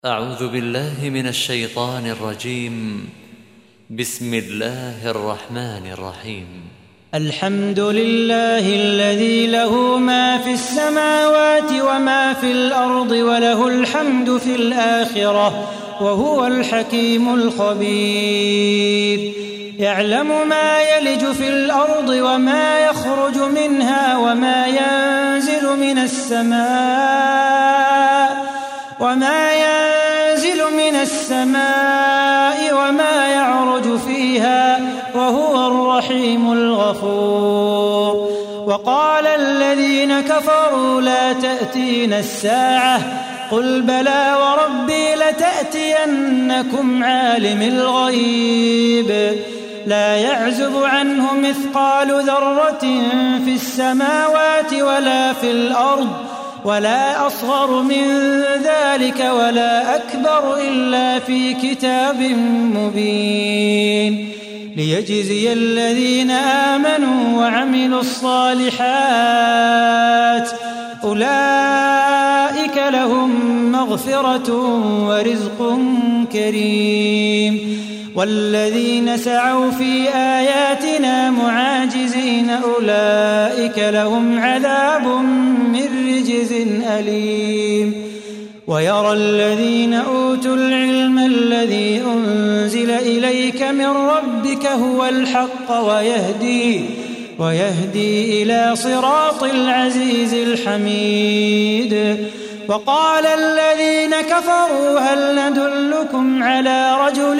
أعوذ بالله من الشيطان الرجيم. بسم الله الرحمن الرحيم. الحمد لله الذي له ما في السماوات وما في الأرض وله الحمد في الآخرة وهو الحكيم الخبير. يعلم ما يلج في الأرض وما يخرج منها وما ينزل من السماء وما يعرج فيها وهو الرحيم الغفور. وقال الذين كفروا لا تأتينا الساعة قل بلى وربي لتأتينكم عالم الغيب لا يعزب عنه مثقال ذرة في السماوات ولا في الأرض ولا أصغر من ذلك ولا أكبر إلا في كتاب مبين ليجزي الذين آمنوا وعملوا الصالحات أولئك لهم مغفرة ورزق كريم. والذين سعوا في آياتنا معاجزين أولئك لهم عذاب من رجز أليم. ويرى الذين أوتوا العلم الذي أنزل إليك من ربك هو الحق ويهدي إلى صراط العزيز الحميد. وقال الذين كفروا هل ندلكم على رجل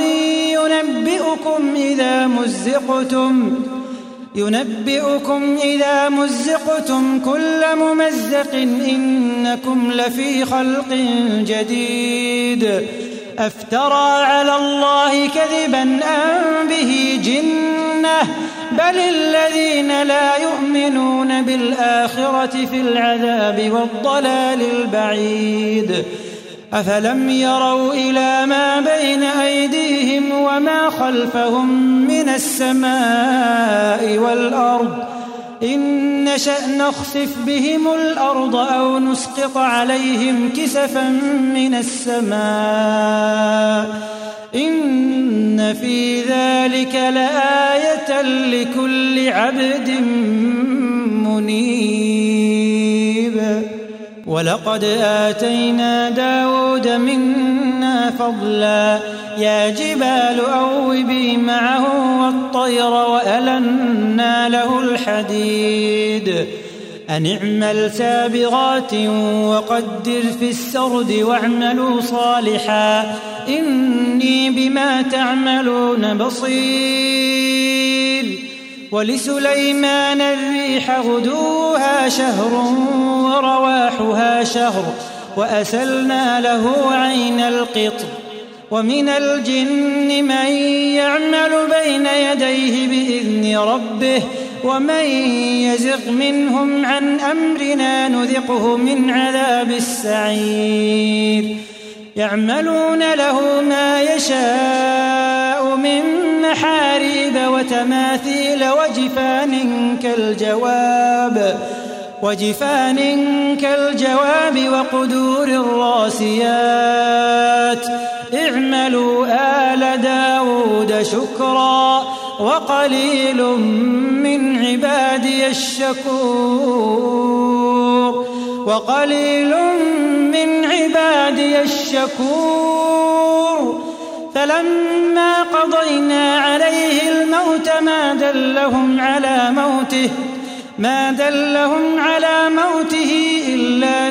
ينبئكم إذا مزقتم كل ممزق إنكم لفي خلق جديد أفترى على الله كذبا أم به جنة بل الذين لا يؤمنون بالآخرة في العذاب والضلال البعيد. أفلم يروا إلى ما بين أيديهم وما خلفهم من السماء والأرض إن نشأ نخسف بهم الأرض أو نسقط عليهم كسفا من السماء إن في ذلك لآية لكل عبد منيب. ولقد آتينا داود منا فضلا يا جبال أوبي معه والطير وألنا له الحديد أن اعمل سابغات وقدر في السرد واعملوا صالحا إني بما تعملون بصير. ولسليمان الريح غدوها شهر ورواحها شهر وأسلنا له عين القطر. ومن الجن من يعمل بين يديه بإذن ربه ومن يزغ منهم عن أمرنا نذقه من عذاب السعير. يعملون له ما يشاء من محاريب وتماثيل وجفان كالجواب وقدور الراسيات اعملوا آل داود شكرا وقليل من عبادي الشكور. فلما قضينا عليه الموت ما دلهم على موته إلا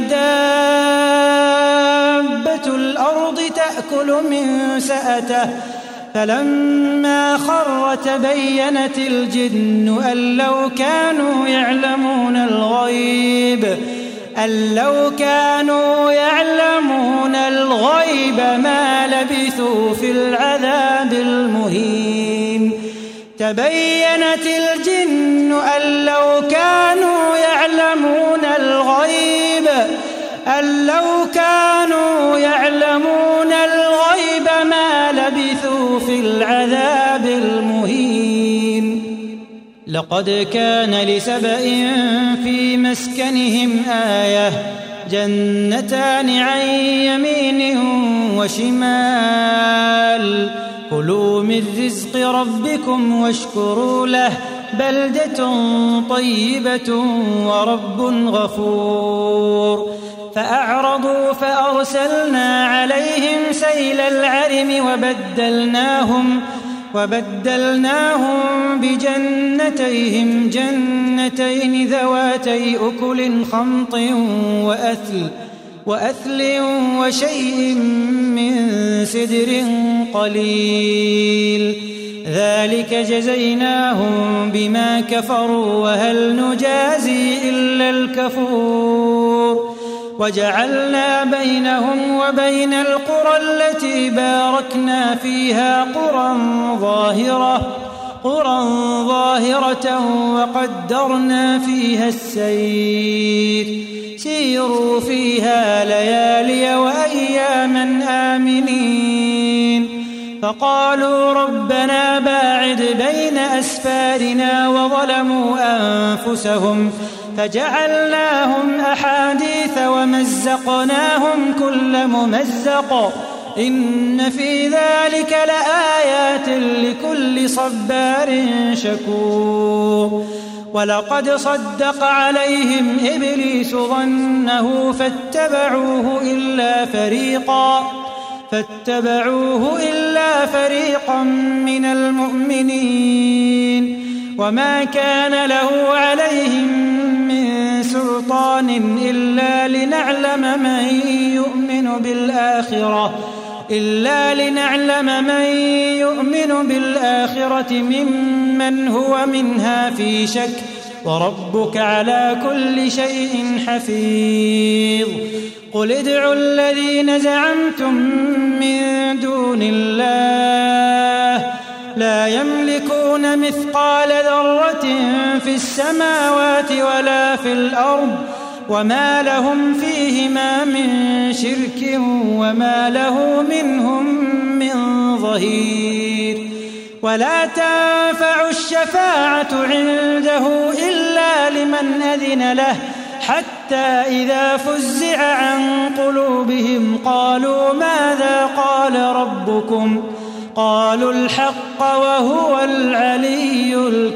دابة الأرض تأكل من سأته فلما خر تبينت الجن أن لو كانوا يعلمون الغيب ما لبثوا في العذاب المهين. تبينت الجن أن لو كانوا يعلمون الغيب ما لبثوا في العذاب المهين. لقد كان لسبإ في مسكنهم آية جنتان عن يمين وشمال كلوا من رزق ربكم واشكروا له بلدة طيبة ورب غفور فأعرضوا فأرسلنا عليهم سيل العرم وبدلناهم بجنتيهم جنتين ذواتي أكل خمط وأثل وشيء من سدر قليل ذلك جزيناهم بما كفروا وهل نجازي إلا الكفور وجعلنا بينهم وبين القرى التي باركنا فيها قرى ظاهرة وقدرنا فيها السير سيروا فيها ليالي وأياما آمنين فقالوا ربنا باعد بين أسفارنا وظلموا أنفسهم فجعلناهم أحاديث ومزقناهم كل ممزق إن في ذلك لآيات لكل صبار شكور ولقد صدق عليهم إبليس ظنه فاتبعوه إلا فريقا من المؤمنين وما كان له عليهم من سلطان إلا لنعلم من يؤمن بالآخرة ممن هو منها في شك وربك على كل شيء حفيظ قل ادعوا الذين زعمتم من دون الله لا يملكون مثقال ذرة في السماوات ولا في الأرض وما لهم فيهما من شرك وما له منهم من ظهير ولا تنفع الشفاعة عنده إلا لمن أذن له حتى إذا فزع عن قلوبهم قالوا ماذا قال ربكم قالوا الحق وهو العلي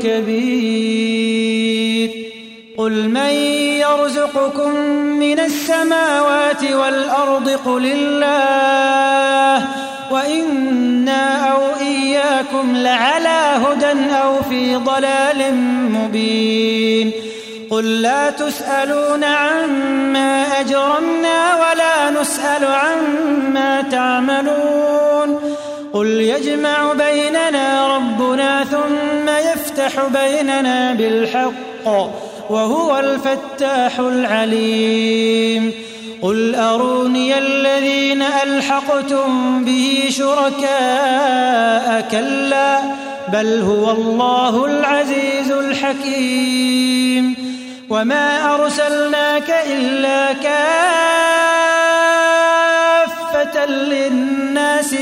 الكبير قل من يرزقكم من السماوات والأرض قل الله وإنا أو إياكم لعلى هدى أو في ضلال مبين قل لا تسألون عما أجرمنا ولا نسأل عما تعملون قل يجمع بيننا ربنا ثم يفتح بيننا بالحق وهو الفتاح العليم قل أروني الذين ألحقتم به شركاء كلا بل هو الله العزيز الحكيم وما أرسلناك إلا كافة للناس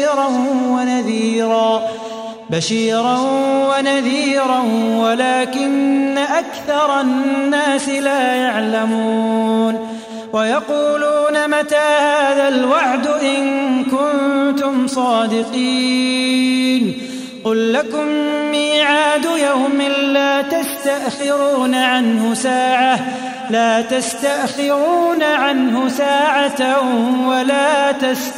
بشيرا ونذيرا ولكن أكثر الناس لا يعلمون ويقولون متى هذا الوعد إن كنتم صادقين قل لكم ميعاد يوم لا تستأخرون عنه ساعة ولا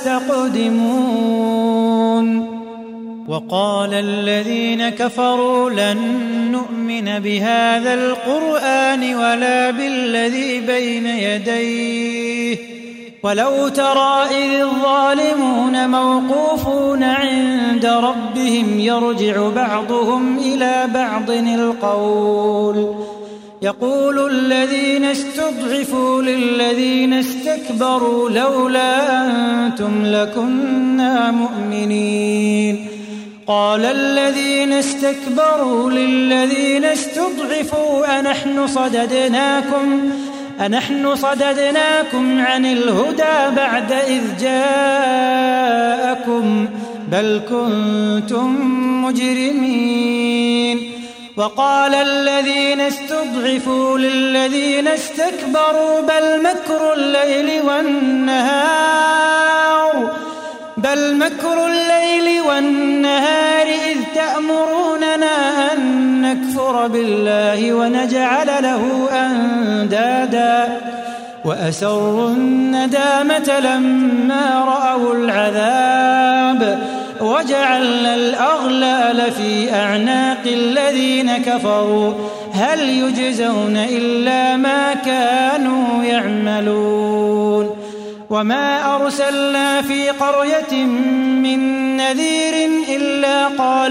تستقدمون وقال الذين كفروا لن نؤمن بهذا القرآن ولا بالذي بين يديه ولو ترى إذ الظالمون موقوفون عند ربهم يرجع بعضهم إلى بعض القول يقول الذين استضعفوا للذين استكبروا لولا أنتم لكنا مؤمنين قال الذين استكبروا للذين استضعفوا أنحن صددناكم عن الهدى بعد إذ جاءكم بل كنتم مجرمين وقال الذين استضعفوا للذين استكبروا بل مكر الليل والنهار إذ تأمروننا أن نكفر بالله ونجعل له أندادا وأسروا الندامة لما رأوا العذاب وجعلنا الأغلال في أعناق الذين كفروا هل يجزون إلا ما كانوا يعملون وما أرسلنا في قرية من نذير إلا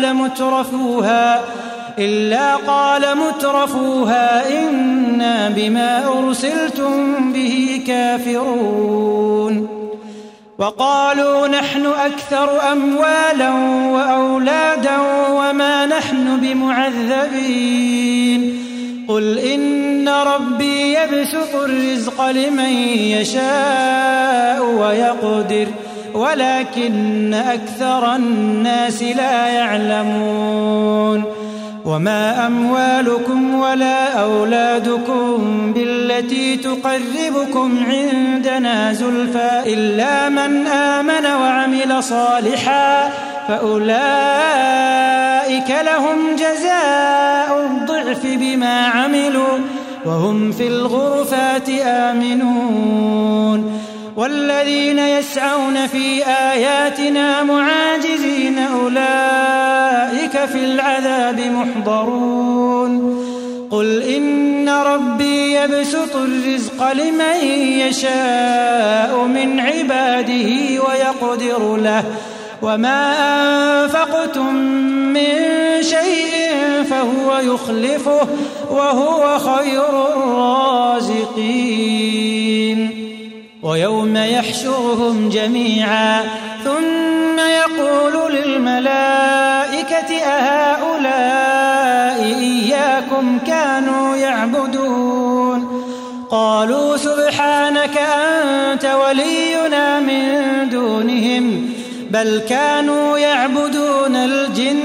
قال مترفوها إنا بما أرسلتم به كافرون وقالوا نحن أكثر أموالا وأولادا وما نحن بمعذبين قل إن ربي يبسط الرزق لمن يشاء ويقدر ولكن أكثر الناس لا يعلمون وما أموالكم ولا أولادكم بالتي تقربكم عندنا زلفى إلا من آمن وعمل صالحا فأولئك لهم جزاء الضعف بما عملوا وهم في الغرفات آمنون والذين يسعون في آياتنا معاجزين أولئك في العذاب محضرون قل إن ربي يبسط الرزق لمن يشاء من عباده ويقدر له وما أنفقتم من شيء فهو يخلفه وهو خير الرازقين ويوم يحشرهم جميعا ثم يقول للملائكة أهؤلاء إياكم كانوا يعبدون قالوا سبحانك أنت ولينا من دونهم بل كانوا يعبدون الجن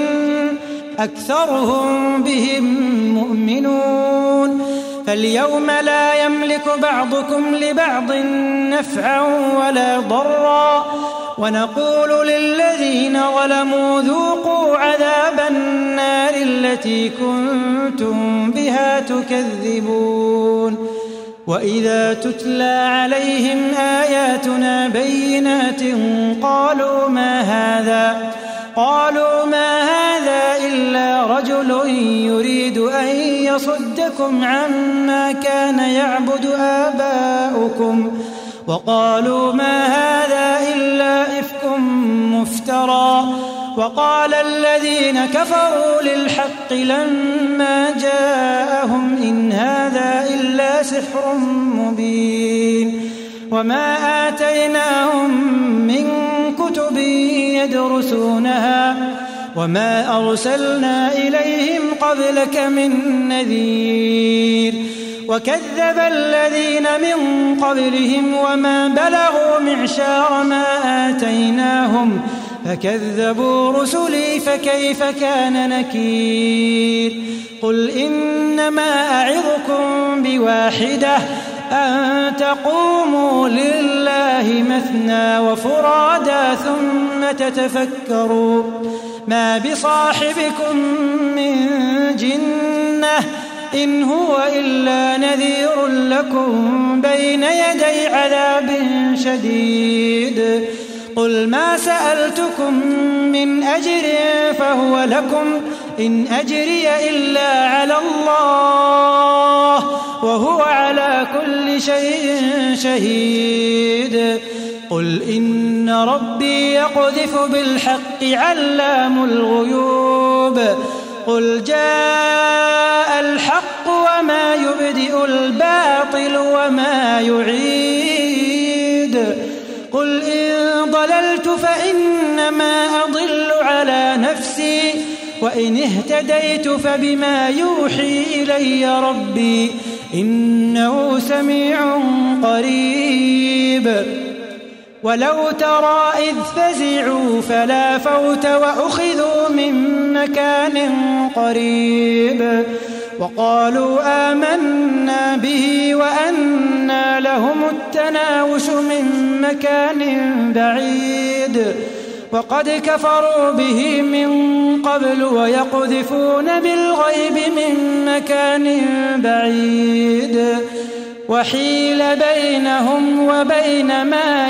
أكثرهم بهم مؤمنون فاليوم لا يملك بعضكم لبعض نفعا ولا ضرا ونقول للذين ظلموا ذوقوا عذاب النار التي كنتم بها تكذبون وإذا تتلى عليهم آياتنا بينات قالوا ما هذا إلا رجل يريد أن يصدكم عما كان يعبد آباؤكم وقالوا ما هذا إلا إفك مفترى وقال الذين كفروا للحق لما جاءهم إن هذا إلا سحر مبين وما آتيناهم من كتب يدرسونها وما أرسلنا إليهم قبلك من نذير وكذب الذين من قبلهم وما بلغوا معشار ما آتيناهم فكذبوا رسلي فكيف كان نكير قل إنما أعظكم بواحدة أن تقوموا لله مثنى وفرادا ثم تتفكروا ما بصاحبكم من جنة إن هو إلا نذير لكم بين يدي عذاب شديد قل ما سألتكم من أجر فهو لكم إن أجري إلا على الله وهو على كل شيء شهيد قل إن ربي يقذف بالحق علام الغيوب قل جاء الحق وما يبدئ الباطل وما يعيد قل إن ضللت فإنما أضل على نفسي وإن اهتديت فبما يوحي إلي ربي إنه سميع قريب ولو ترى إذ فزعوا فلا فوت وأخذوا من مكان قريب وقالوا آمنا به وأنى لهم التناوش من مكان بعيد وقد كفروا به من قبل ويقذفون بالغيب من مكان بعيد وحيل بينهم وبين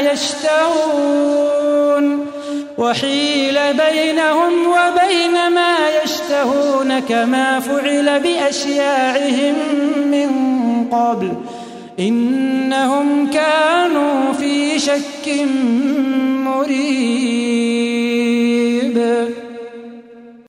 ما يشتهون كما فعل بأشياعهم من قبل إنهم كانوا في شك مريب.